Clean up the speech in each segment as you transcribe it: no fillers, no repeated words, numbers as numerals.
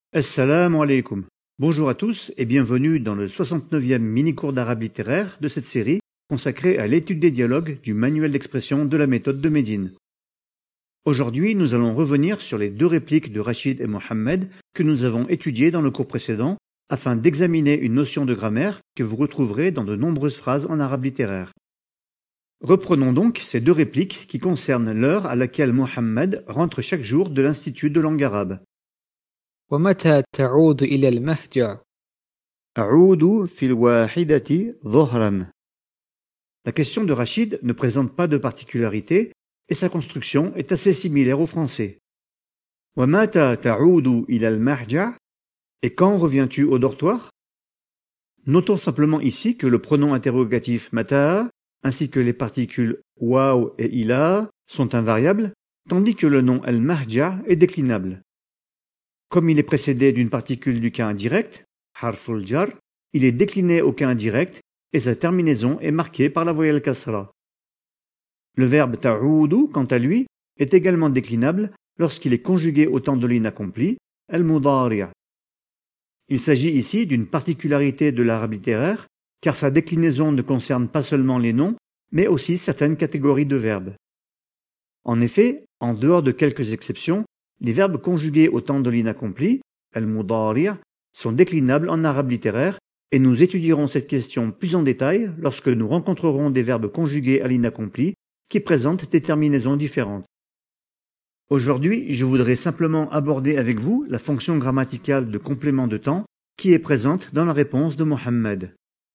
Assalamu alaikum. Bonjour à tous et bienvenue dans le 69e mini-cours d'arabe littéraire de cette série consacrée à l'étude des dialogues du manuel d'expression de la méthode de Médine. Aujourd'hui, nous allons revenir sur les deux répliques de Rachid et Mohammed que nous avons étudiées dans le cours précédent afin d'examiner une notion de grammaire que vous retrouverez dans de nombreuses phrases en arabe littéraire. Reprenons donc ces deux répliques qui concernent l'heure à laquelle Mohammed rentre chaque jour de l'Institut de langue arabe. ومتى تعود إلى المهجع؟ أعود في الواحدة ظهرا. La question de Rachid ne présente pas de particularité et sa construction est assez similaire au français. ومتى تعود إلى المهجع? Et quand reviens-tu au dortoir? Notons simplement ici que le pronom interrogatif mata ainsi que les particules waw et ila sont invariables, tandis que le nom al-mahja est déclinable. Comme il est précédé d'une particule du cas indirect, harful jar, il est décliné au cas indirect et sa terminaison est marquée par la voyelle kasra. Le verbe ta'oudu, quant à lui, est également déclinable lorsqu'il est conjugué au temps de l'inaccompli, al-mudari'. Il s'agit ici d'une particularité de l'arabe littéraire, car sa déclinaison ne concerne pas seulement les noms, mais aussi certaines catégories de verbes. En effet, en dehors de quelques exceptions, les verbes conjugués au temps de l'inaccompli, al-mudari', sont déclinables en arabe littéraire et nous étudierons cette question plus en détail lorsque nous rencontrerons des verbes conjugués à l'inaccompli qui présentent des terminaisons différentes. Aujourd'hui, je voudrais simplement aborder avec vous la fonction grammaticale de complément de temps qui est présente dans la réponse de Mohammed.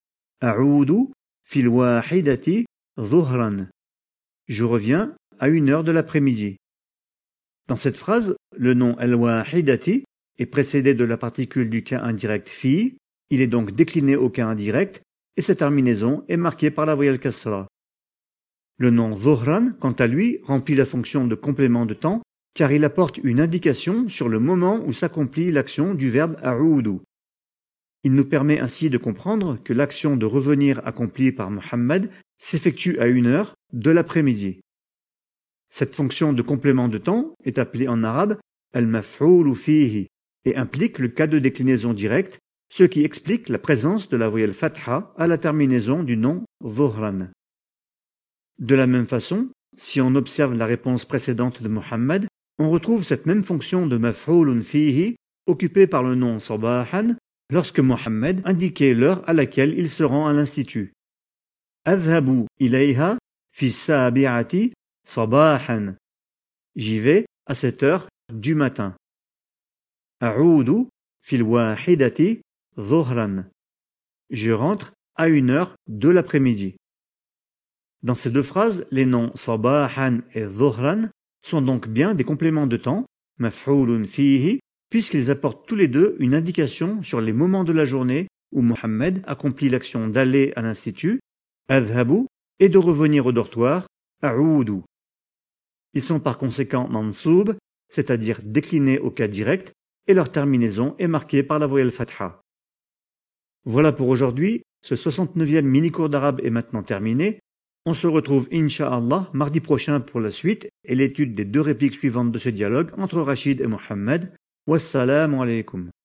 A'oudu fil wahidati dhuhran. Je reviens à 1h de l'après-midi. Dans cette phrase, le nom al-wahidati est précédé de la particule du cas indirect fi, il est donc décliné au cas indirect et sa terminaison est marquée par la voyelle kasra. Le nom dhuhran, quant à lui, remplit la fonction de complément de temps car il apporte une indication sur le moment où s'accomplit l'action du verbe a'oudu. Il nous permet ainsi de comprendre que l'action de revenir accomplie par Mohammed s'effectue à 1h de l'après-midi. Cette fonction de complément de temps est appelée en arabe al-maf'oul fihi et implique le cas de déclinaison directe, ce qui explique la présence de la voyelle fatha à la terminaison du nom dhuhran. De la même façon, si on observe la réponse précédente de Mohammed, on retrouve cette même fonction de maf'oul fihi occupée par le nom sabahan lorsque Mohammed indiquait l'heure à laquelle il se rend à l'institut. Adhabu ilayha fi sabi'ati sabahan. J'y vais à 7 heures du matin. A'oudu fil wahidati dhuhran. Je rentre à 1h de l'après-midi. Dans ces deux phrases, les noms sabahan et dhuhran sont donc bien des compléments de temps, maf'oulun fihi, puisqu'ils apportent tous les deux une indication sur les moments de la journée où Mohammed accomplit l'action d'aller à l'institut, adhabu, et de revenir au dortoir, a'oudu. Ils sont par conséquent mansoub, c'est-à-dire déclinés au cas direct, et leur terminaison est marquée par la voyelle fatha. Voilà pour aujourd'hui, ce 69e mini-cours d'arabe est maintenant terminé. On se retrouve incha'Allah mardi prochain pour la suite et l'étude des deux répliques suivantes de ce dialogue entre Rachid et Mohammed. Wassalamu alaikum.